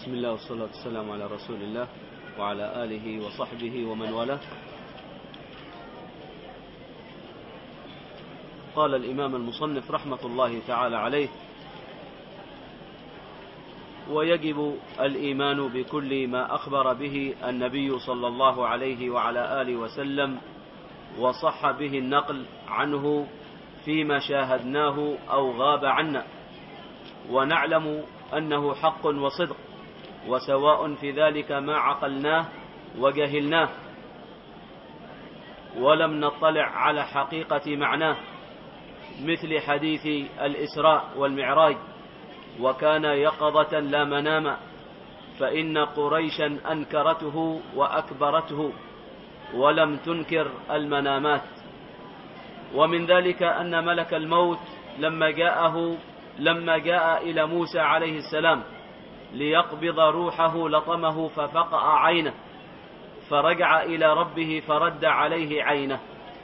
بسم الله والصلاة والسلام على رسول الله وعلى آله وصحبه ومن والاه. قال الإمام المصنف رحمة الله تعالى عليه: ويجب الإيمان بكل ما أخبر به النبي صلى الله عليه وعلى آله وسلم وصح به النقل عنه فيما شاهدناه أو غاب عنا، ونعلم أنه حق وصدق، وسواء في ذلك ما عقلناه وجهلناه ولم نطلع على حقيقة معناه، مثل حديث الإسراء والمعراج: وكان يقظة لا مناما، فإن قريشا أنكرته وأكبرته ولم تنكر المنامات. ومن ذلك أن ملك الموت لما جاء إلى موسى عليه السلام ليقبض روحه لطمه ففقأ عينه، فرجع إلى ربه فرد عليه عينه.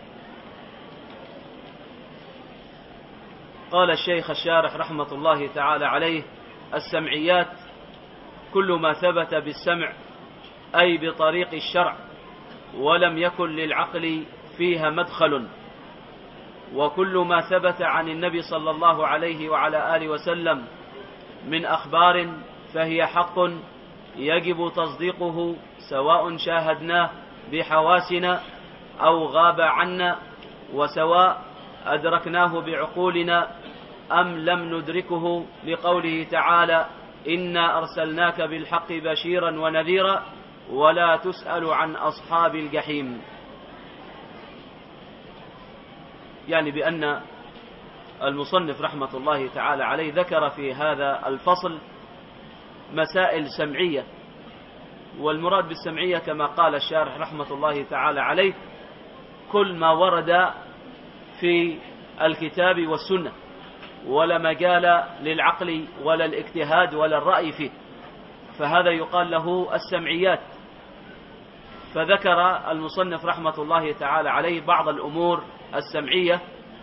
قال الشيخ الشارح رحمة الله تعالى عليه: السمعيات كل ما ثبت بالسمع أي بطريق الشرع ولم يكن للعقل فيها مدخل، وكل ما ثبت عن النبي صلى الله عليه وعلى آله وسلم من أخبار فهي حق يجب تصديقه، سواء شاهدناه بحواسنا أو غاب عنا، وسواء أدركناه بعقولنا أم لم ندركه، لقوله تعالى: إنا أرسلناك بالحق بشيرا ونذيرا ولا تسأل عن أصحاب الجحيم. يعني بأن المصنف رحمة الله تعالى عليه ذكر في هذا الفصل مسائل سمعية، والمراد بالسمعية كما قال الشارح رحمة الله تعالى عليه كل ما ورد في الكتاب والسنة ولا مجال للعقل ولا الاجتهاد ولا الرأي فيه، فهذا يقال له السمعيات. فذكر المصنف رحمة الله تعالى عليه بعض الأمور السمعية،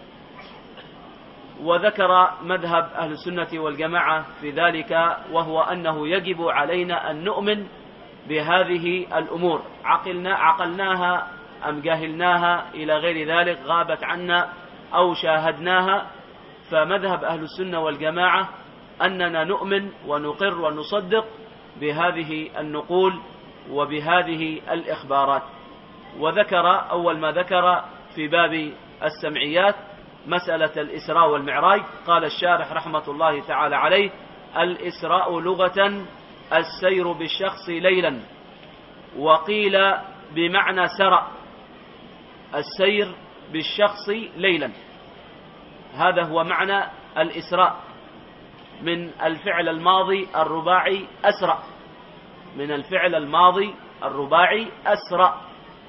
وذكر مذهب أهل السنة والجماعة في ذلك، وهو أنه يجب علينا أن نؤمن بهذه الأمور، عقلناها أم جاهلناها إلى غير ذلك، غابت عنا أو شاهدناها. فمذهب أهل السنة والجماعة أننا نؤمن ونقر ونصدق بهذه النقول وبهذه الإخبارات. وذكر أول ما ذكر في باب السمعيات مسألة الإسراء والمعراج. قال الشارح رحمة الله تعالى عليه: الإسراء لغة السير بالشخص ليلا، وقيل بمعنى سرى، السير بالشخص ليلا، هذا هو معنى الإسراء، من الفعل الماضي الرباعي أسرى، من الفعل الماضي الرباعي أسرى.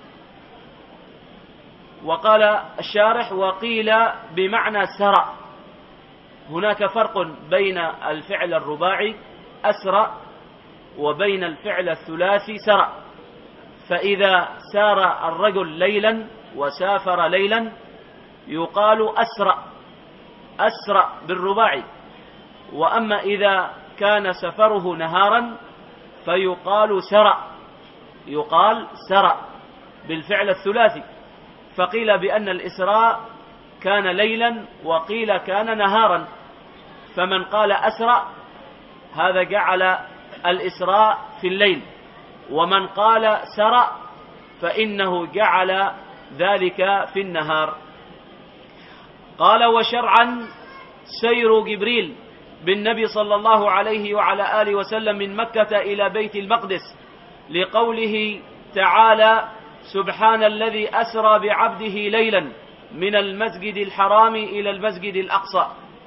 وقال الشارح: وقيل بمعنى سرى. هناك فرق بين الفعل الرباعي أسرى وبين الفعل الثلاثي سرى. فإذا سار الرجل ليلا وسافر ليلا يقال أسرى بالرباعي، وأما إذا كان سفره نهارا فيقال سرى بالفعل الثلاثي. فقيل بأن الإسراء كان ليلا وقيل كان نهارا، فمن قال أسرى هذا جعل الإسراء في الليل، ومن قال سرى فإنه جعل ذلك في النهار. قال: وشرعا سير جبريل بالنبي صلى الله عليه وعلى آله وسلم من مكة إلى بيت المقدس، لقوله تعالى: سبحان الذي أسرى بعبده ليلا من المسجد الحرام إلى المسجد الأقصى.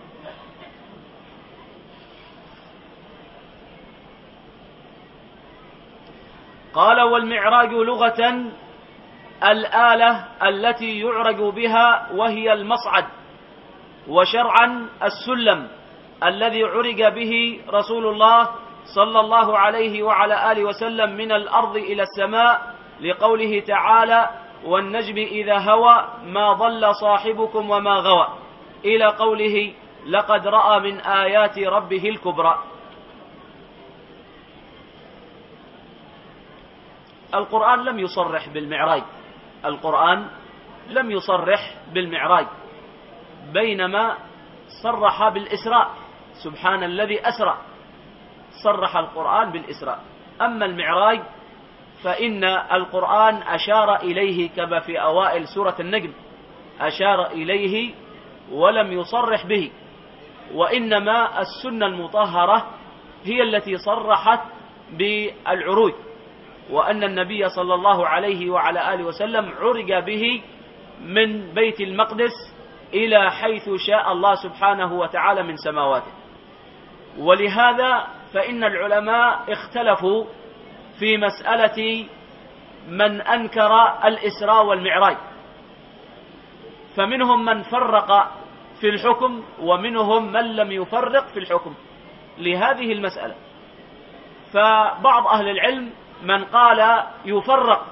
قال: والمعراج لغة الآلة التي يعرج بها وهي المصعد، وشرعا السلم الذي عرج به رسول الله صلى الله عليه وعلى آله وسلم من الأرض إلى السماء، لقوله تعالى: والنجم إذا هوى ما ضل صاحبكم وما غوى، إلى قوله: لقد رأى من آيات ربه الكبرى. القرآن لم يصرح بالمعراج، القرآن لم يصرح بالمعراج، بينما صرح بالإسراء. سبحان الذي أسرى، صرح القرآن بالإسراء. أما المعراج فإن القرآن أشار إليه كما في أوائل سورة النجم، أشار إليه ولم يصرح به، وإنما السنة المطهرة هي التي صرحت بالعروج، وأن النبي صلى الله عليه وعلى آله وسلم عرج به من بيت المقدس إلى حيث شاء الله سبحانه وتعالى من سماواته. ولهذا فإن العلماء اختلفوا في مسألة من أنكر الإسراء والمعراج، فمنهم من فرق في الحكم ومنهم من لم يفرق في الحكم لهذه المسألة. فبعض أهل العلم من قال يفرق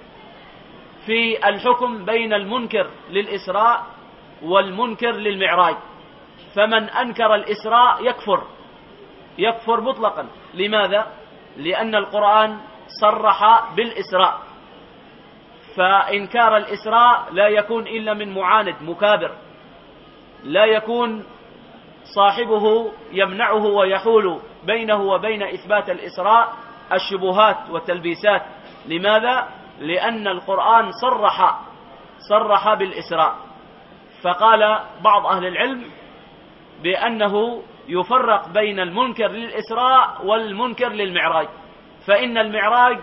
في الحكم بين المنكر للإسراء والمنكر للمعراج، فمن أنكر الإسراء يكفر مطلقا. لماذا؟ لأن القرآن صرح بالإسراء، فإنكار الإسراء لا يكون إلا من معاند مكابر، لا يكون صاحبه يمنعه ويحول بينه وبين إثبات الإسراء الشبهات والتلبيسات. لماذا؟ لأن القرآن صرح بالإسراء. فقال بعض أهل العلم بأنه يفرق بين المنكر للإسراء والمنكر للمعراج، فإن المعراج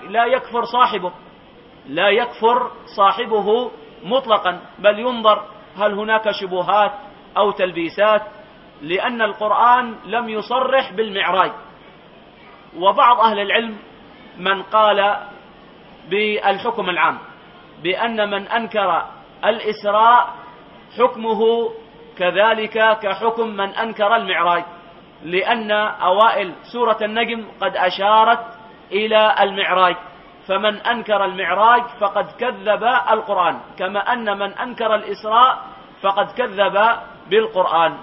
لا يكفر صاحبه مطلقا، بل ينظر هل هناك شبهات أو تلبيسات، لأن القرآن لم يصرح بالمعراج. وبعض أهل العلم من قال بالحكم العام بأن من أنكر الإسراء حكمه كذلك كحكم من أنكر المعراج، لأن أوائل سورة النجم قد أشارت إلى المعراج، فمن أنكر المعراج فقد كذب القرآن، كما أن من أنكر الإسراء فقد كذب بالقرآن.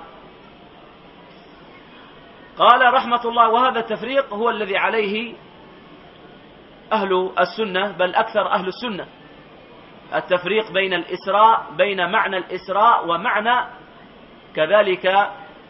قال رحمة الله: وهذا التفريق هو الذي عليه أهل السنة، بل أكثر أهل السنة، التفريق بين الإسراء، بين معنى الإسراء ومعنى كذلك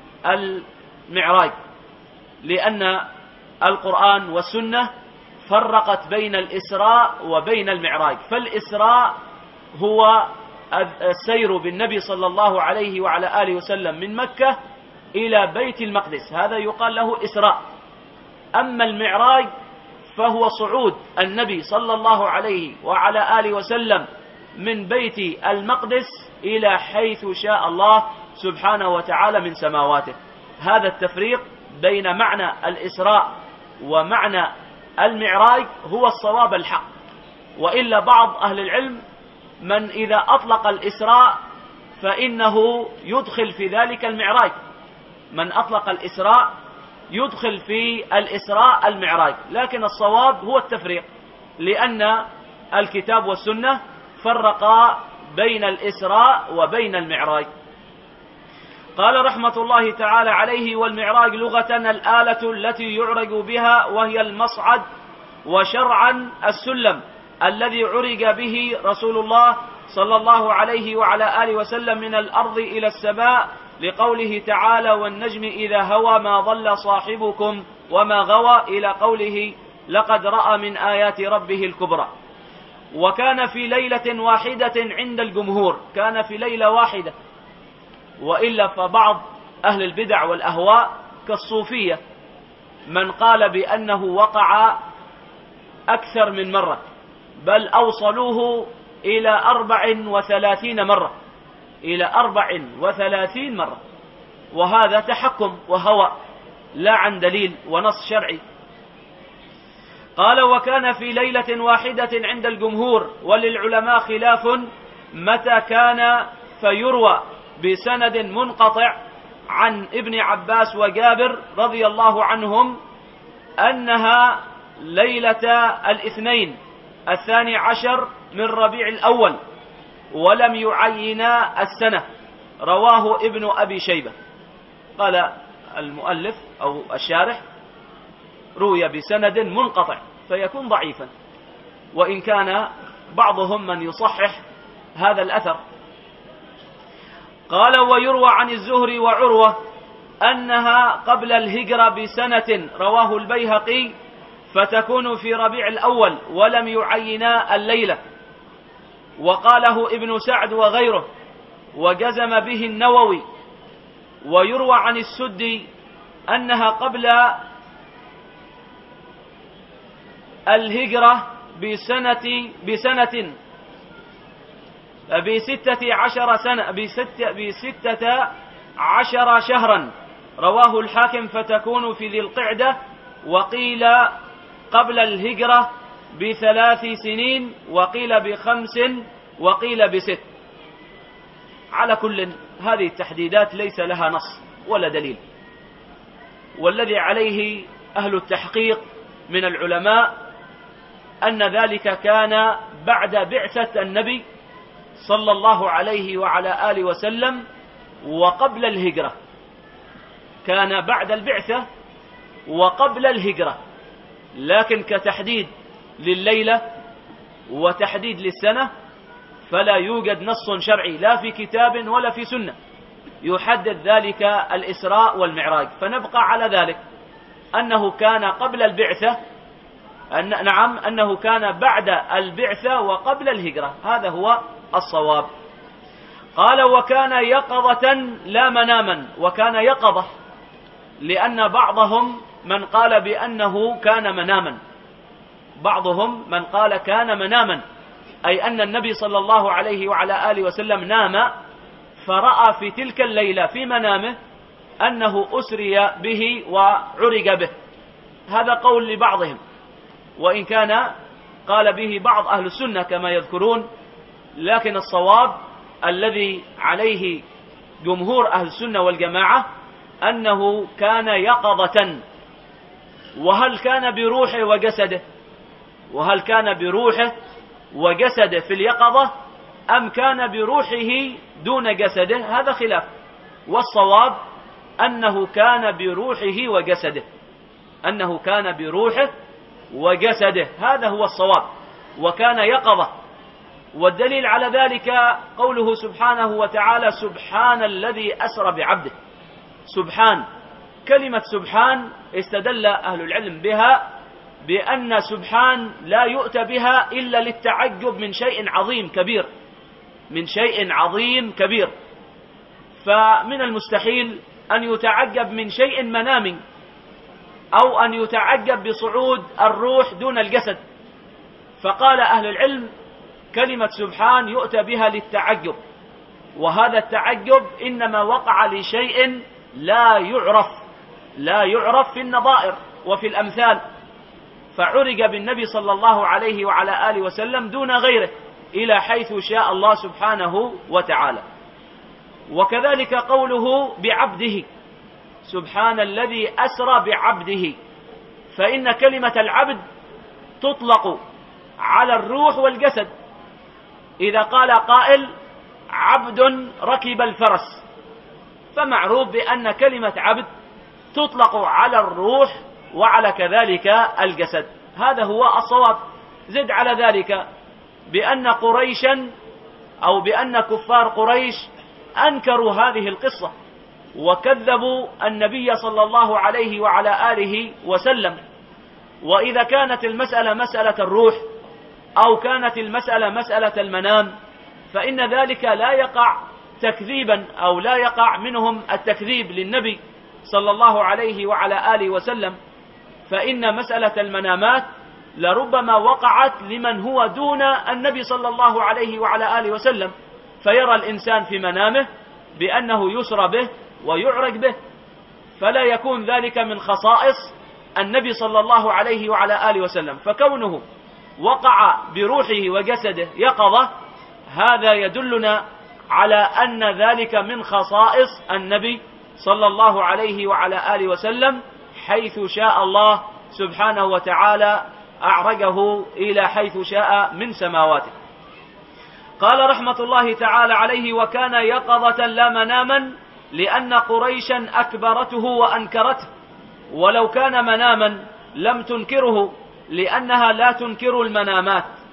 المعراج، لأن القرآن والسنة فرقت بين الإسراء وبين المعراج. فالإسراء هو السير بالنبي صلى الله عليه وعلى آله وسلم من مكة إلى بيت المقدس، هذا يقال له إسراء. أما المعراج فهو صعود النبي صلى الله عليه وعلى آله وسلم من بيت المقدس إلى حيث شاء الله سبحانه وتعالى من سماواته. هذا التفريق بين معنى الإسراء ومعنى المعراج هو الصواب الحق. وإلا بعض أهل العلم من إذا أطلق الإسراء فإنه يدخل في ذلك المعراج، من أطلق الإسراء يدخل في الإسراء المعراج، لكن الصواب هو التفريق، لأن الكتاب والسنة فرقا بين الإسراء وبين المعراج. قال رحمة الله تعالى عليه: والمعراج لغة الآلة التي يعرج بها، وهي المصعد، وشرعا السلم الذي عرج به رسول الله صلى الله عليه وعلى آله وسلم من الأرض إلى السماء، لقوله تعالى: والنجم إذا هوى ما ضل صاحبكم وما غوى، إلى قوله: لقد رأى من آيات ربه الكبرى. وكان في ليلة واحدة عند الجمهور، كان في ليلة واحدة، وإلا فبعض أهل البدع والأهواء كالصوفية من قال بأنه وقع أكثر من مرة، بل أوصلوه إلى 34 مرة، إلى 34 مرة، وهذا تحكم وهوى لا عن دليل ونص شرعي. قال: وكان في ليلة واحدة عند الجمهور، وللعلماء خلاف متى كان، فيروى بسند منقطع عن ابن عباس وجابر رضي الله عنهم أنها ليلة الاثنين 12 من ربيع الأول، ولم يعينا السنة، رواه ابن أبي شيبة. قال المؤلف أو الشارح: روي بسند منقطع، فيكون ضعيفا، وإن كان بعضهم من يصحح هذا الأثر. قال: ويروى عن الزهري وعروة أنها قبل الهجرة بسنة، رواه البيهقي، فتكون في ربيع الأول، ولم يعينا الليلة. وقاله ابن سعد وغيره، وجزم به النووي. ويروى عن السدي أنها قبل الهجرة بستة عشر شهرا، رواه الحاكم، فتكون في ذي القعدة. وقيل قبل الهجرة ب3 سنين، وقيل ب5، وقيل ب6. على كل، هذه التحديدات ليس لها نص ولا دليل، والذي عليه أهل التحقيق من العلماء أن ذلك كان بعد بعثة النبي صلى الله عليه وعلى آله وسلم وقبل الهجرة. كان بعد البعثة وقبل الهجرة، لكن كتحديد لليلة وتحديد للسنة فلا يوجد نص شرعي لا في كتاب ولا في سنة يحدد ذلك الإسراء والمعراج. فنبقى على ذلك أنه كان قبل البعثة، أنه كان بعد البعثة وقبل الهجرة، هذا هو الصواب. قال: وكان يقظة لا مناما. وكان يقظة لأن بعضهم من قال بأنه كان مناما، بعضهم من قال كان مناما، أي أن النبي صلى الله عليه وعلى آله وسلم نام، فرأى في تلك الليلة في منامه أنه أسري به وعرج به. هذا قول لبعضهم، وإن كان قال به بعض أهل السنة كما يذكرون، لكن الصواب الذي عليه جمهور أهل السنة والجماعة أنه كان يقظة. وهل كان بروحه وجسده؟ وهل كان بروحه وجسده في اليقظة أم كان بروحه دون جسده؟ هذا خلاف، والصواب أنه كان بروحه وجسده، أنه كان بروحه وجسده، هذا هو الصواب، وكان يقظة. والدليل على ذلك قوله سبحانه وتعالى: سبحان الذي أسرى بعبده. سبحان، كلمة سبحان استدل أهل العلم بها بأن سبحان لا يؤتى بها إلا للتعجب من شيء عظيم كبير، من شيء عظيم كبير. فمن المستحيل أن يتعجب من شيء منامي، أو أن يتعجب بصعود الروح دون الجسد. فقال أهل العلم: كلمة سبحان يؤتى بها للتعجب، وهذا التعجب إنما وقع لشيء لا يعرف في النظائر وفي الأمثال، فعرج بالنبي صلى الله عليه وعلى آله وسلم دون غيره إلى حيث شاء الله سبحانه وتعالى. وكذلك قوله بعبده، سبحان الذي أسرى بعبده، فإن كلمة العبد تطلق على الروح والجسد. إذا قال قائل: عبد ركب الفرس، فمعروف بأن كلمة عبد تطلق على الروح وعلى كذلك الجسد، هذا هو الصواب. زد على ذلك بأن قريشا أو بأن كفار قريش أنكروا هذه القصة وكذبوا النبي صلى الله عليه وعلى آله وسلم. وإذا كانت المسألة مسألة الروح أو كانت المسألة مسألة المنام، فإن ذلك لا يقع تكذيبا أو لا يقع منهم التكذيب للنبي صلى الله عليه وعلى آله وسلم، فإن مسألة المنامات لربما وقعت لمن هو دون النبي صلى الله عليه وعلى آله وسلم، فيرى الإنسان في منامه بأنه يسرى به ويعرج به، فلا يكون ذلك من خصائص النبي صلى الله عليه وعلى آله وسلم. فكونه وقع بروحه وجسده يقظة، هذا يدلنا على أن ذلك من خصائص النبي صلى الله عليه وعلى آله وسلم، حيث شاء الله سبحانه وتعالى أعرجه إلى حيث شاء من سماواته. قال رحمة الله تعالى عليه: وكان يقظة لا مناما، لأن قريشا أكبرته وأنكرته، ولو كان مناما لم تنكره، لأنها لا تنكر المنامات.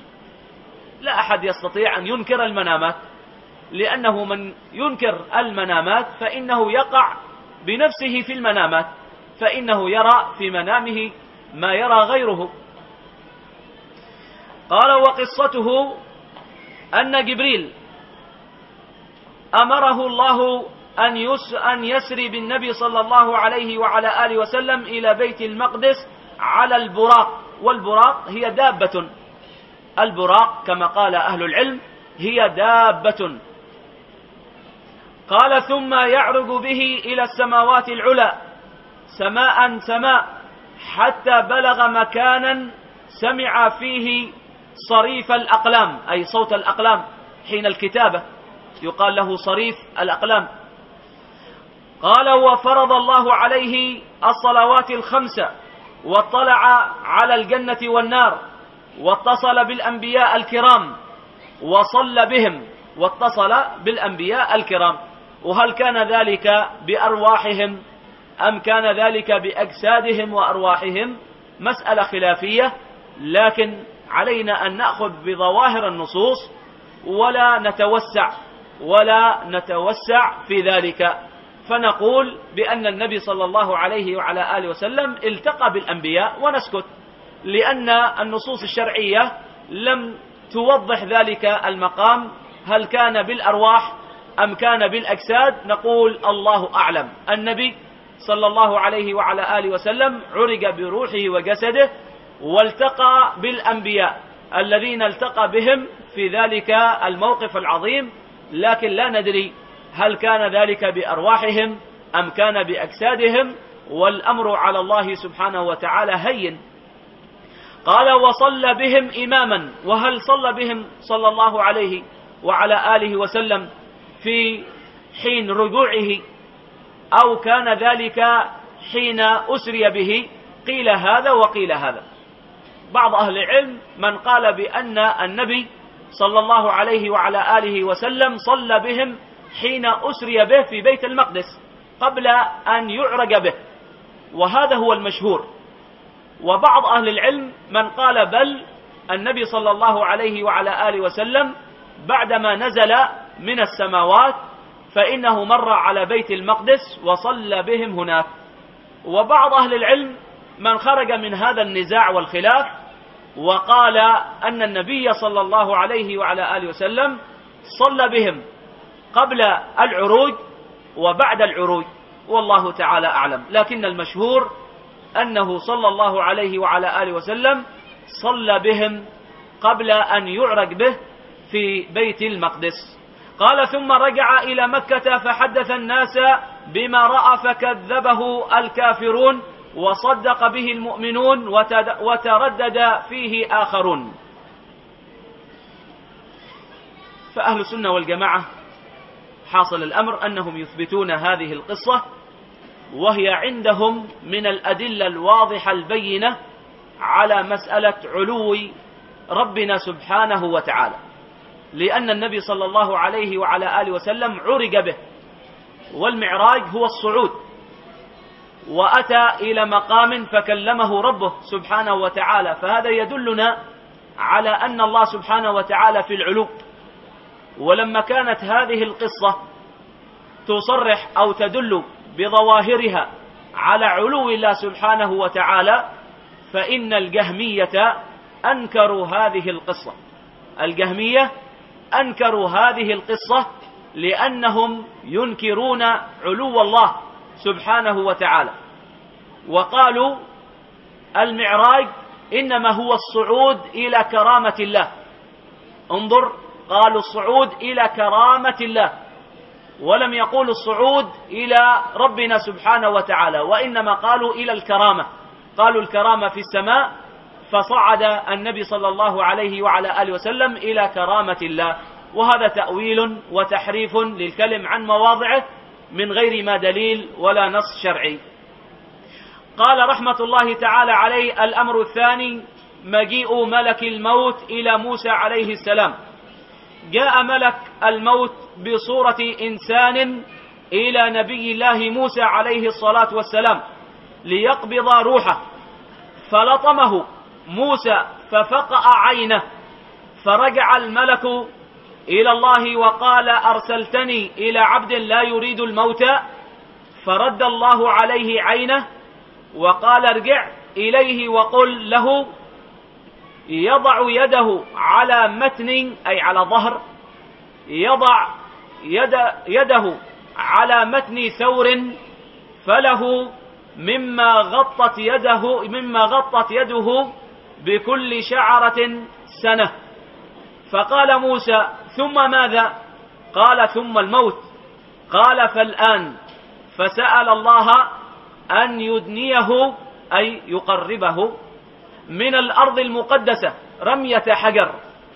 لا أحد يستطيع أن ينكر المنامات، لأنه من ينكر المنامات فإنه يقع بنفسه في المنامات، فإنه يرى في منامه ما يرى غيره. قال: وقصته أن جبريل أمره الله أن يسري بالنبي صلى الله عليه وعلى آله وسلم إلى بيت المقدس على البراق، والبراق هي دابة. البراق كما قال أهل العلم هي دابة. قال: ثم يعرج به إلى السماوات العلى سماء سماء حتى بلغ مكانا سمع فيه صريف الأقلام، أي صوت الأقلام حين الكتابة يقال له صريف الأقلام. قال: وفرض الله عليه الصلوات الخمسة، واطلع على الجنة والنار، واتصل بالأنبياء الكرام وصلى بهم، واتصل بالأنبياء الكرام. وهل كان ذلك بأرواحهم أم كان ذلك بأجسادهم وأرواحهم؟ مسألة خلافية، لكن علينا أن نأخذ بظواهر النصوص ولا نتوسع في ذلك، فنقول بأن النبي صلى الله عليه وعلى آله وسلم التقى بالأنبياء ونسكت، لأن النصوص الشرعية لم توضح ذلك المقام، هل كان بالأرواح أم كان بالأجساد؟ نقول الله أعلم. النبي صلى الله عليه وعلى آله وسلم عرج بروحه وجسده، والتقى بالأنبياء الذين التقى بهم في ذلك الموقف العظيم، لكن لا ندري هل كان ذلك بأرواحهم أم كان بأجسادهم، والأمر على الله سبحانه وتعالى هين. قال: وصلى بهم إماما. وهل صلى بهم صلى الله عليه وعلى آله وسلم في حين رجوعه أو كان ذلك حين أسري به؟ قيل هذا وقيل هذا. بعض أهل العلم من قال بأن النبي صلى الله عليه وعلى آله وسلم صلى بهم حين أسري به في بيت المقدس قبل أن يعرج به، وهذا هو المشهور. وبعض أهل العلم من قال بل النبي صلى الله عليه وعلى آله وسلم بعدما نزل من السماوات فإنه مر على بيت المقدس وصلى بهم هناك. وبعض أهل العلم من خرج من هذا النزاع والخلاف وقال أن النبي صلى الله عليه وعلى آله وسلم صلى بهم قبل العروج وبعد العروج، والله تعالى أعلم. لكن المشهور أنه صلى الله عليه وعلى آله وسلم صلى بهم قبل أن يعرج به في بيت المقدس. قال: ثم رجع إلى مكة فحدث الناس بما رأى فكذبه الكافرون وصدق به المؤمنون وتردد فيه آخرون. فأهل السنة والجماعة حاصل الأمر أنهم يثبتون هذه القصة، وهي عندهم من الأدلة الواضحة البينة على مسألة علو ربنا سبحانه وتعالى، لأن النبي صلى الله عليه وعلى آله وسلم عرج به، والمعراج هو الصعود، وأتى إلى مقام فكلمه ربه سبحانه وتعالى، فهذا يدلنا على أن الله سبحانه وتعالى في العلو. ولما كانت هذه القصة تصرح أو تدل بظواهرها على علو الله سبحانه وتعالى، فإن الجهمية أنكروا هذه القصة. الجهمية أنكروا هذه القصة لأنهم ينكرون علو الله سبحانه وتعالى، وقالوا المعراج إنما هو الصعود إلى كرامة الله. انظر، قالوا الصعود إلى كرامة الله، ولم يقولوا الصعود إلى ربنا سبحانه وتعالى، وإنما قالوا إلى الكرامة. قالوا الكرامة في السماء، فصعد النبي صلى الله عليه وعلى آله وسلم إلى كرامة الله. وهذا تأويل وتحريف للكلم عن مواضعه من غير ما دليل ولا نص شرعي. قال رحمة الله تعالى عليه: الأمر الثاني مجيء ملك الموت إلى موسى عليه السلام. جاء ملك الموت بصورة إنسان إلى نبي الله موسى عليه الصلاة والسلام ليقبض روحه، فلطمه موسى ففقأ عينه، فرجع الملك إلى الله وقال: أرسلتني إلى عبد لا يريد الموت؟ فرد الله عليه عينه وقال: ارجع إليه وقل له يضع يده على متن، أي على ظهر، يضع يده على متن ثور، فله مما غطت يده بكل شعرة سنة. فقال موسى: ثم ماذا؟ قال: ثم الموت. قال: فالآن. فسأل الله أن يدنيه، أي يقربه من الأرض المقدسة رمية حجر.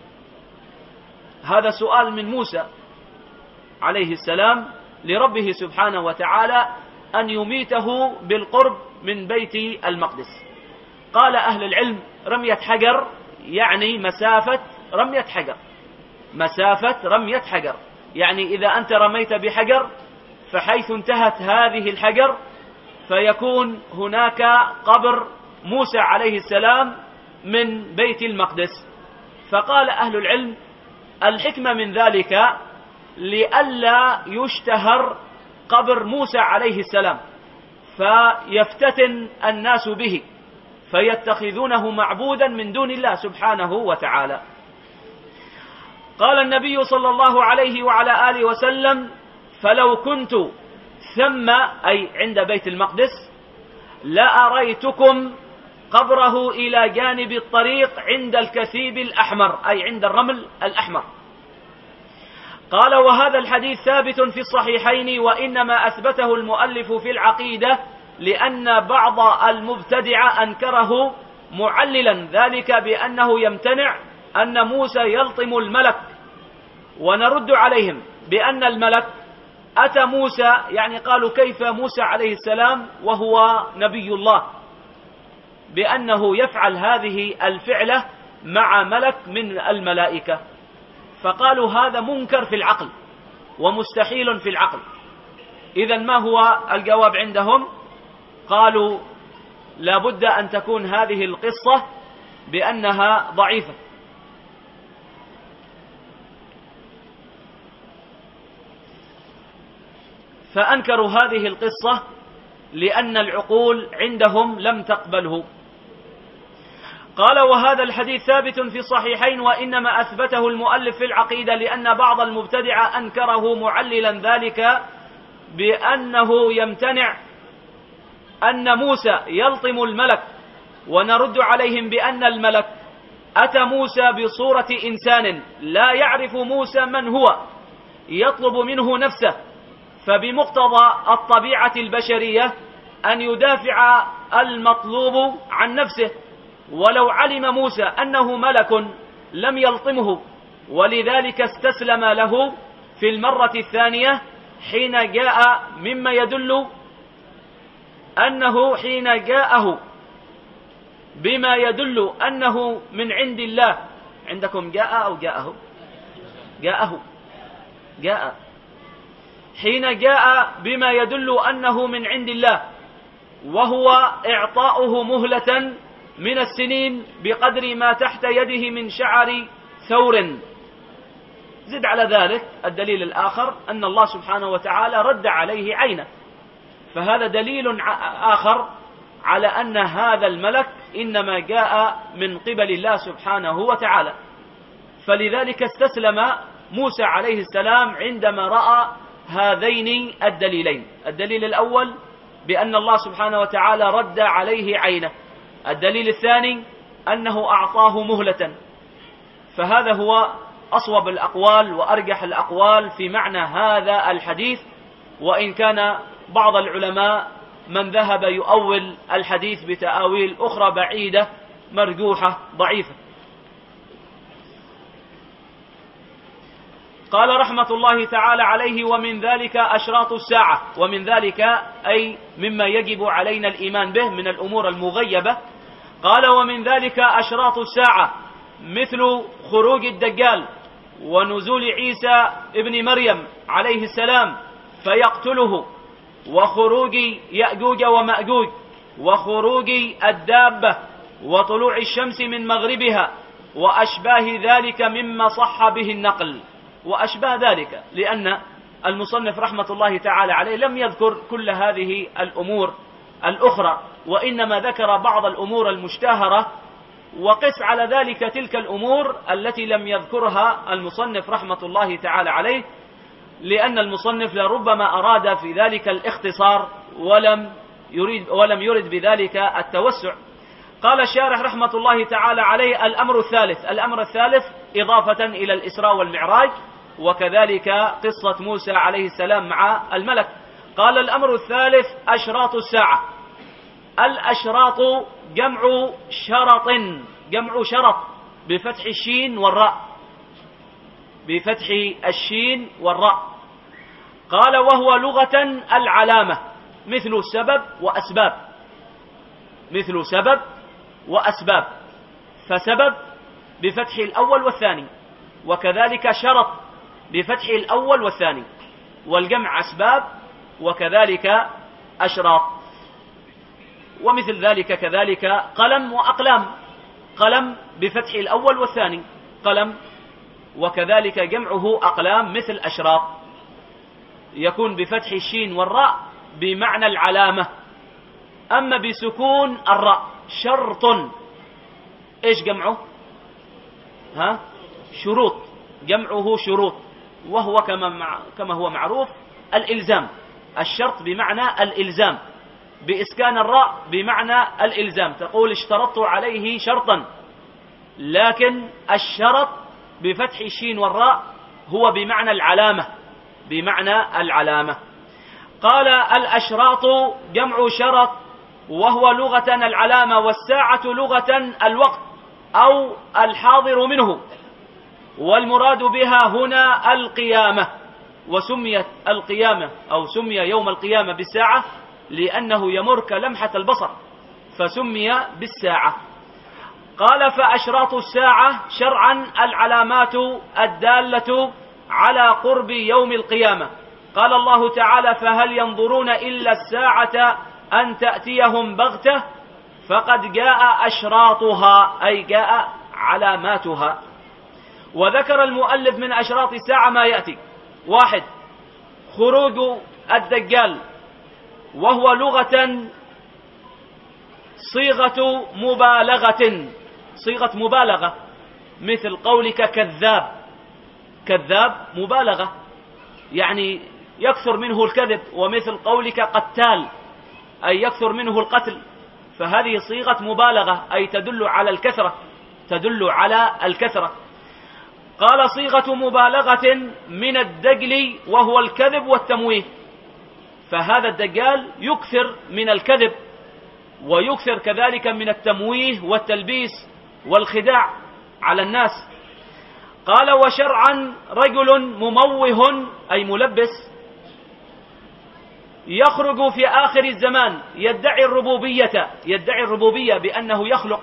هذا سؤال من موسى عليه السلام لربه سبحانه وتعالى أن يميته بالقرب من بيت المقدس. قال أهل العلم: رمية حجر يعني مسافة رمية حجر، مسافة رمية حجر، يعني إذا أنت رميت بحجر فحيث انتهت هذه الحجر فيكون هناك قبر موسى عليه السلام من بيت المقدس. فقال أهل العلم: الحكمة من ذلك لئلا يشتهر قبر موسى عليه السلام فيفتتن الناس به فيتخذونه معبودا من دون الله سبحانه وتعالى. قال النبي صلى الله عليه وعلى آله وسلم: فلو كنت ثم، أي عند بيت المقدس، لأريتكم قبره إلى جانب الطريق عند الكثيب الأحمر، أي عند الرمل الأحمر. قال: وهذا الحديث ثابت في الصحيحين، وإنما أثبته المؤلف في العقيدة لأن بعض المبتدع أنكره معللا ذلك بأنه يمتنع أن موسى يلطم الملك، ونرد عليهم بأن الملك أتى موسى، يعني قالوا: كيف موسى عليه السلام وهو نبي الله بأنه يفعل هذه الفعلة مع ملك من الملائكة؟ فقالوا: هذا منكر في العقل ومستحيل في العقل. إذن ما هو الجواب عندهم؟ قالوا: لا بد أن تكون هذه القصة بأنها ضعيفة. فأنكروا هذه القصة لأن العقول عندهم لم تقبله. قال: وهذا الحديث ثابت في الصحيحين، وإنما أثبته المؤلف في العقيدة لأن بعض المبتدع أنكره معللا ذلك بأنه يمتنع أن موسى يلطم الملك، ونرد عليهم بأن الملك أتى موسى بصورة إنسان لا يعرف موسى من هو، يطلب منه نفسه، فبمقتضى الطبيعة البشرية أن يدافع المطلوب عن نفسه، ولو علم موسى أنه ملك لم يلطمه، ولذلك استسلم له في المرة الثانية حين جاء، مما يدل أنه حين جاءه بما يدل أنه من عند الله. عندكم جاء أو جاءه؟ جاء حين جاء بما يدل أنه من عند الله، وهو إعطاؤه مهلة من السنين بقدر ما تحت يده من شعر ثور. زد على ذلك الدليل الآخر أن الله سبحانه وتعالى رد عليه عينه، فهذا دليل آخر على أن هذا الملك إنما جاء من قبل الله سبحانه وتعالى. فلذلك استسلم موسى عليه السلام عندما رأى هذين الدليلين: الدليل الأول بأن الله سبحانه وتعالى رد عليه عينه، الدليل الثاني أنه أعطاه مهلة. فهذا هو أصوب الأقوال وأرجح الأقوال في معنى هذا الحديث، وإن كان بعض العلماء من ذهب يؤول الحديث بتأويل أخرى بعيدة مرجوحة ضعيفة. قال رحمة الله تعالى عليه: ومن ذلك أشراط الساعة. ومن ذلك أي مما يجب علينا الإيمان به من الأمور المغيبة. قال: ومن ذلك أشراط الساعة مثل خروج الدجال، ونزول عيسى ابن مريم عليه السلام فيقتله، وخروج يأجوج ومأجوج، وخروج الدابة، وطلوع الشمس من مغربها، وأشباه ذلك مما صح به النقل، وأشباه ذلك لأن المصنف رحمة الله تعالى عليه لم يذكر كل هذه الأمور الأخرى، وإنما ذكر بعض الأمور المشتهرة، وقس على ذلك تلك الأمور التي لم يذكرها المصنف رحمة الله تعالى عليه، لأن المصنف لربما أراد في ذلك الاختصار ولم يرد بذلك التوسع. قال الشارح رحمة الله تعالى عليه: الأمر الثالث إضافة إلى الإسراء والمعراج، وكذلك قصة موسى عليه السلام مع الملك. قال: الأمر الثالث أشراط الساعة. الأشراط جمع شرط، جمع شرط بفتح الشين والراء، بفتح الشين والراء. قال: وهو لغة العلامة، مثل سبب وأسباب، مثل سبب وأسباب، فسبب بفتح الأول والثاني، وكذلك شرط بفتح الأول والثاني، والجمع أسباب، وكذلك أشراط. ومثل ذلك كذلك قلم وأقلام، قلم بفتح الأول والثاني قلم، وكذلك جمعه أقلام مثل أشراط، يكون بفتح الشين والراء بمعنى العلامة. أما بسكون الراء شرط، إيش جمعه؟ شروط، جمعه شروط، وهو كما هو معروف الإلزام. الشرط بمعنى الإلزام، بإسكان الراء بمعنى الإلزام، تقول اشترطت عليه شرطا، لكن الشرط بفتح الشين والراء هو بمعنى العلامة، بمعنى العلامة. قال: الأشراط جمع شرط، وهو لغة العلامة، والساعة لغة الوقت أو الحاضر منه، والمراد بها هنا القيامة. وسميت القيامة أو سمي يوم القيامة بالساعة لأنه يمر كلمحة البصر، فسمي بالساعة. قال: فأشراط الساعة شرعا العلامات الدالة على قرب يوم القيامة. قال الله تعالى: فهل ينظرون إلا الساعة أن تأتيهم بغتة، فقد جاء أشراطها، أي جاء علاماتها. وذكر المؤلف من أشراط الساعة ما يأتي: 1. خروج الدجال، وهو لغة صيغة مبالغة، صيغة مبالغة، مثل قولك كذاب، كذاب مبالغة يعني يكثر منه الكذب، ومثل قولك قتال أي يكثر منه القتل، فهذه صيغة مبالغة أي تدل على الكثرة، تدل على الكثرة. قال: صيغة مبالغة من الدجل، وهو الكذب والتمويه، فهذا الدجال يكثر من الكذب، ويكثر كذلك من التمويه والتلبيس والخداع على الناس. قال: وشرعا رجل مموه أي ملبس، يخرج في آخر الزمان يدعي الربوبية بأنه يخلق،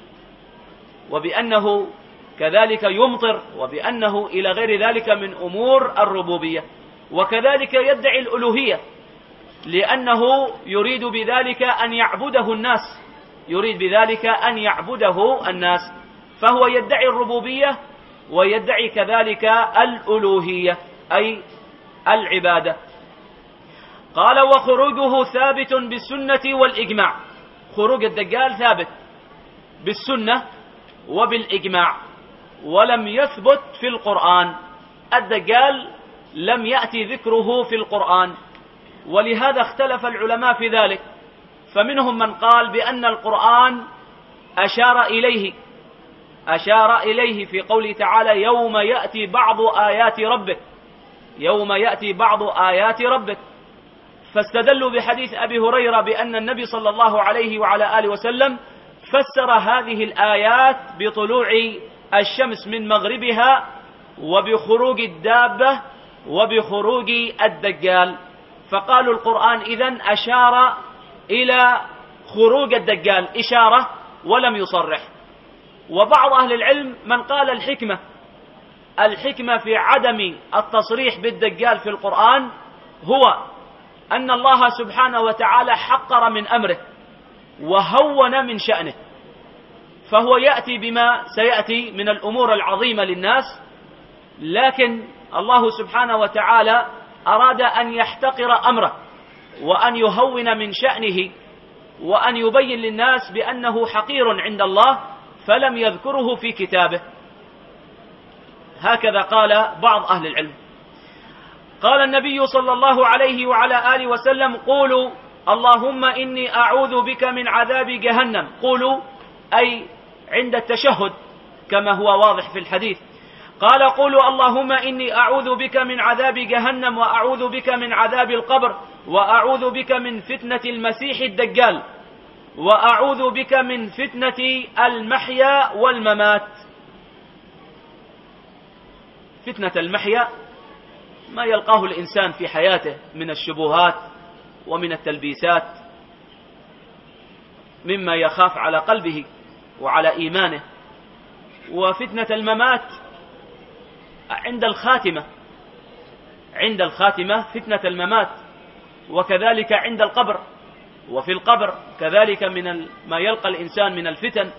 وبأنه كذلك يمطر، وبأنه إلى غير ذلك من أمور الربوبية، وكذلك يدعي الألوهية لأنه يريد بذلك أن يعبده الناس، يريد بذلك أن يعبده الناس، فهو يدعي الربوبية ويدعي كذلك الألوهية أي العبادة. قال: وخروجه ثابت بالسنة والإجماع. خروج الدجال ثابت بالسنة وبالإجماع، ولم يثبت في القرآن. الدجال لم يأتي ذكره في القرآن، ولهذا اختلف العلماء في ذلك، فمنهم من قال بأن القرآن أشار إليه في قوله تعالى: يوم يأتي بعض آيات ربك، يوم يأتي بعض آيات ربك، فاستدلوا بحديث أبي هريرة بأن النبي صلى الله عليه وعلى آله وسلم فسر هذه الآيات بطلوع الشمس من مغربها، وبخروج الدابة، وبخروج الدجال، فقالوا القرآن إذن أشار إلى خروج الدجال إشارة ولم يصرح. وبعض أهل العلم من قال الحكمة في عدم التصريح بالدجال في القرآن هو أن الله سبحانه وتعالى حقر من أمره وهون من شأنه، فهو يأتي بما سيأتي من الأمور العظيمة للناس، لكن الله سبحانه وتعالى أراد أن يحتقر أمره وأن يهون من شأنه وأن يبين للناس بأنه حقير عند الله، فلم يذكره في كتابه. هكذا قال بعض أهل العلم. قال النبي صلى الله عليه وعلى آله وسلم: قولوا اللهم إني أعوذ بك من عذاب جهنم. قولوا أي عند التشهد كما هو واضح في الحديث. قال: قولوا اللهم إني أعوذ بك من عذاب جهنم، وأعوذ بك من عذاب القبر، وأعوذ بك من فتنة المسيح الدجال، وأعوذ بك من فتنة المحيا والممات. فتنة المحيا ما يلقاه الإنسان في حياته من الشبهات ومن التلبيسات، مما يخاف على قلبه وعلى إيمانه. وفتنة الممات عند الخاتمة، عند الخاتمة فتنة الممات، وكذلك عند القبر، وفي القبر كذلك من ما يلقى الإنسان من الفتن.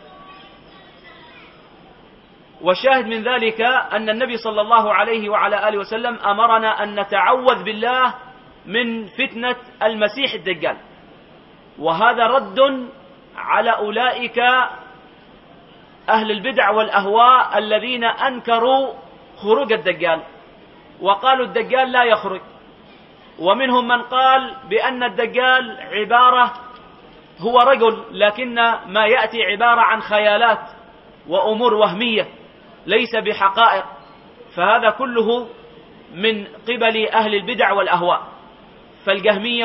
والشاهد من ذلك أن النبي صلى الله عليه وعلى آله وسلم أمرنا أن نتعوذ بالله من فتنة المسيح الدجال، وهذا رد على أولئك أهل البدع والأهواء الذين أنكروا خروج الدجال وقالوا الدجال لا يخرج. ومنهم من قال بأن الدجال عبارة هو رجل، لكن ما يأتي عبارة عن خيالات وأمور وهمية ليس بحقائق. فهذا كله من قبل أهل البدع والأهواء. فالجهمية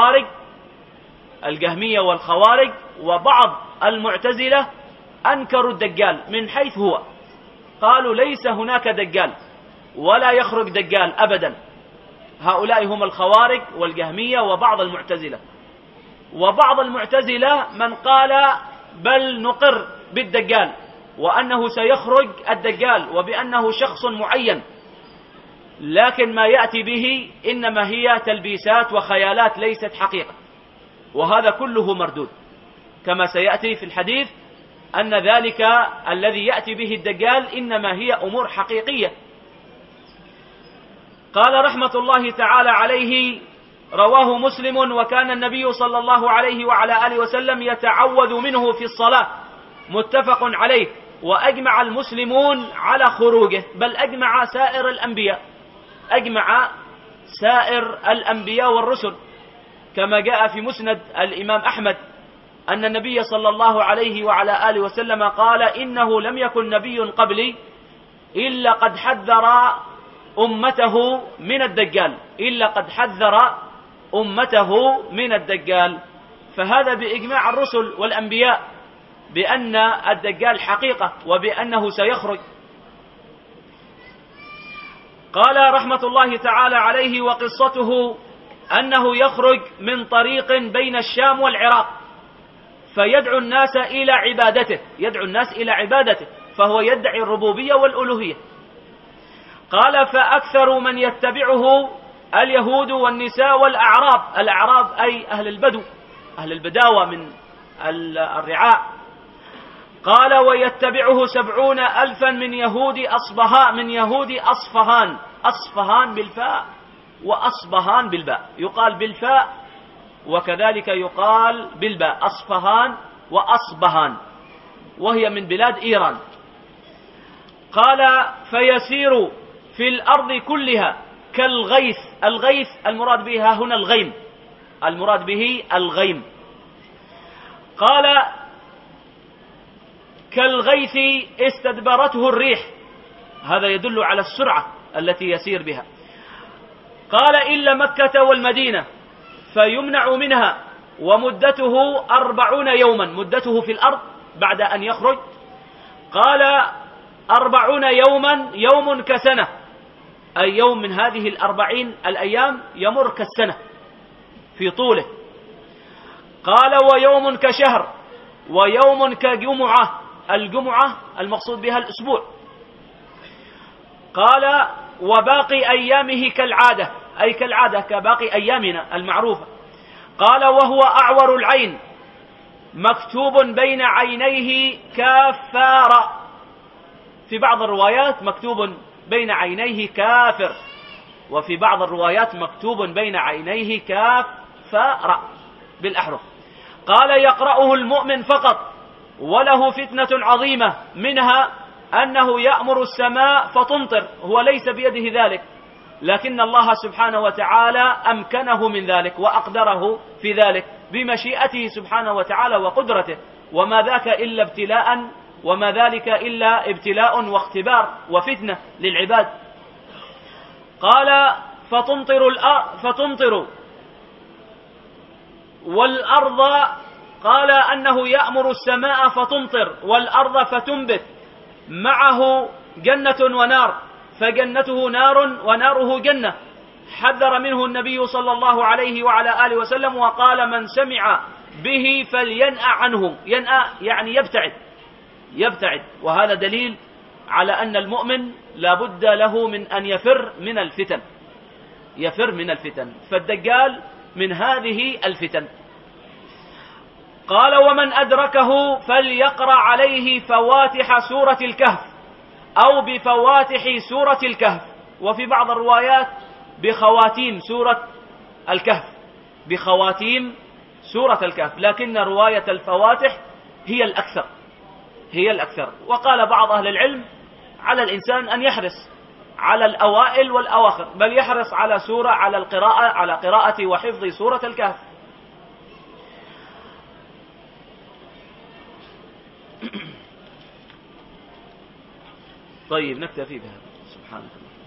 والخوارج وبعض المعتزلة أنكروا الدجال من حيث هو، قالوا ليس هناك دجال ولا يخرج دجال أبدا. هؤلاء هم الخوارج والجهمية وبعض المعتزلة. وبعض المعتزلة من قال بل نقر بالدجال وأنه سيخرج الدجال وبأنه شخص معين، لكن ما يأتي به إنما هي تلبيسات وخيالات ليست حقيقة. وهذا كله مردود، كما سيأتي في الحديث أن ذلك الذي يأتي به الدجال إنما هي أمور حقيقية. قال رحمة الله تعالى عليه: رواه مسلم: وكان النبي صلى الله عليه وعلى آله وسلم يتعوذ منه في الصلاة. متفق عليه. وأجمع المسلمون على خروجه، بل أجمع سائر الأنبياء والرسل، كما جاء في مسند الإمام أحمد أن النبي صلى الله عليه وعلى آله وسلم قال: إنه لم يكن نبي قبلي إلا قد حذر أمته من الدجال. فهذا بإجماع الرسل والأنبياء بأن الدجال حقيقة وبأنه سيخرج. قال رحمة الله تعالى عليه: وقصته أنه يخرج من طريق بين الشام والعراق فيدعو الناس إلى عبادته، فهو يدعي الربوبية والألوهية. قال: فأكثر من يتبعه اليهود والنساء والأعراب. الأعراب أي أهل البدو، أهل البداوة من الرعاء. قال: ويتبعه 70,000 من يهود أصفهان بالفاء وأصبهان بالباء، يقال بالفاء وكذلك يقال بالباء، أصفهان وأصبهان، وهي من بلاد إيران. قال: فيسير في الأرض كلها كالغيث. الغيث المراد بها هنا الغيم. قال: كالغيث استدبرته الريح، هذا يدل على السرعة التي يسير بها. قال: إلا مكة والمدينة فيمنع منها، ومدته 40 يوما، مدته في الأرض بعد أن يخرج. قال: 40 يوما، يوم كسنة، أي يوم من هذه 40 الأيام يمر كالسنة في طوله. قال: ويوم كشهر، ويوم كجمعة. الجمعة المقصود بها الأسبوع. قال: وباقي أيامه كالعادة، أي كالعادة كباقي أيامنا المعروفة. قال: وهو أعور العين مكتوب بين عينيه كافر. في بعض الروايات مكتوب بين عينيه كافر، وفي بعض الروايات مكتوب بين عينيه كافر بالأحرف. قال يقرأه المؤمن فقط، وله فتنة عظيمة، منها أنه يأمر السماء فتمطر، هو ليس بيده ذلك، لكن الله سبحانه وتعالى أمكنه من ذلك وأقدره في ذلك بمشيئته سبحانه وتعالى وقدرته، وما ذاك إلا ابتلاء، وما ذلك إلا ابتلاء واختبار وفتنة للعباد. قال فتمطر والأرض، قال أنه يأمر السماء فتمطر والأرض فتنبت، معه جنة ونار، فجنته نار وناره جنة، حذر منه النبي صلى الله عليه وعلى آله وسلم، وقال من سمع به فلينأ عنه. ينأ يعني يبتعد، وهذا دليل على أن المؤمن لا بد له من أن يفر من الفتن، فالدجال من هذه الفتن. قال ومن أدركه فليقرأ عليه فواتح سورة الكهف أو بفواتح سورة الكهف، وفي بعض الروايات بخواتيم سورة الكهف، لكن رواية الفواتح هي الأكثر. وقال بعض أهل العلم على الإنسان أن يحرص على الأوائل والأواخر، بل يحرص على قراءة وحفظ سورة الكهف. طيب نكتفي بهذا. سبحانك.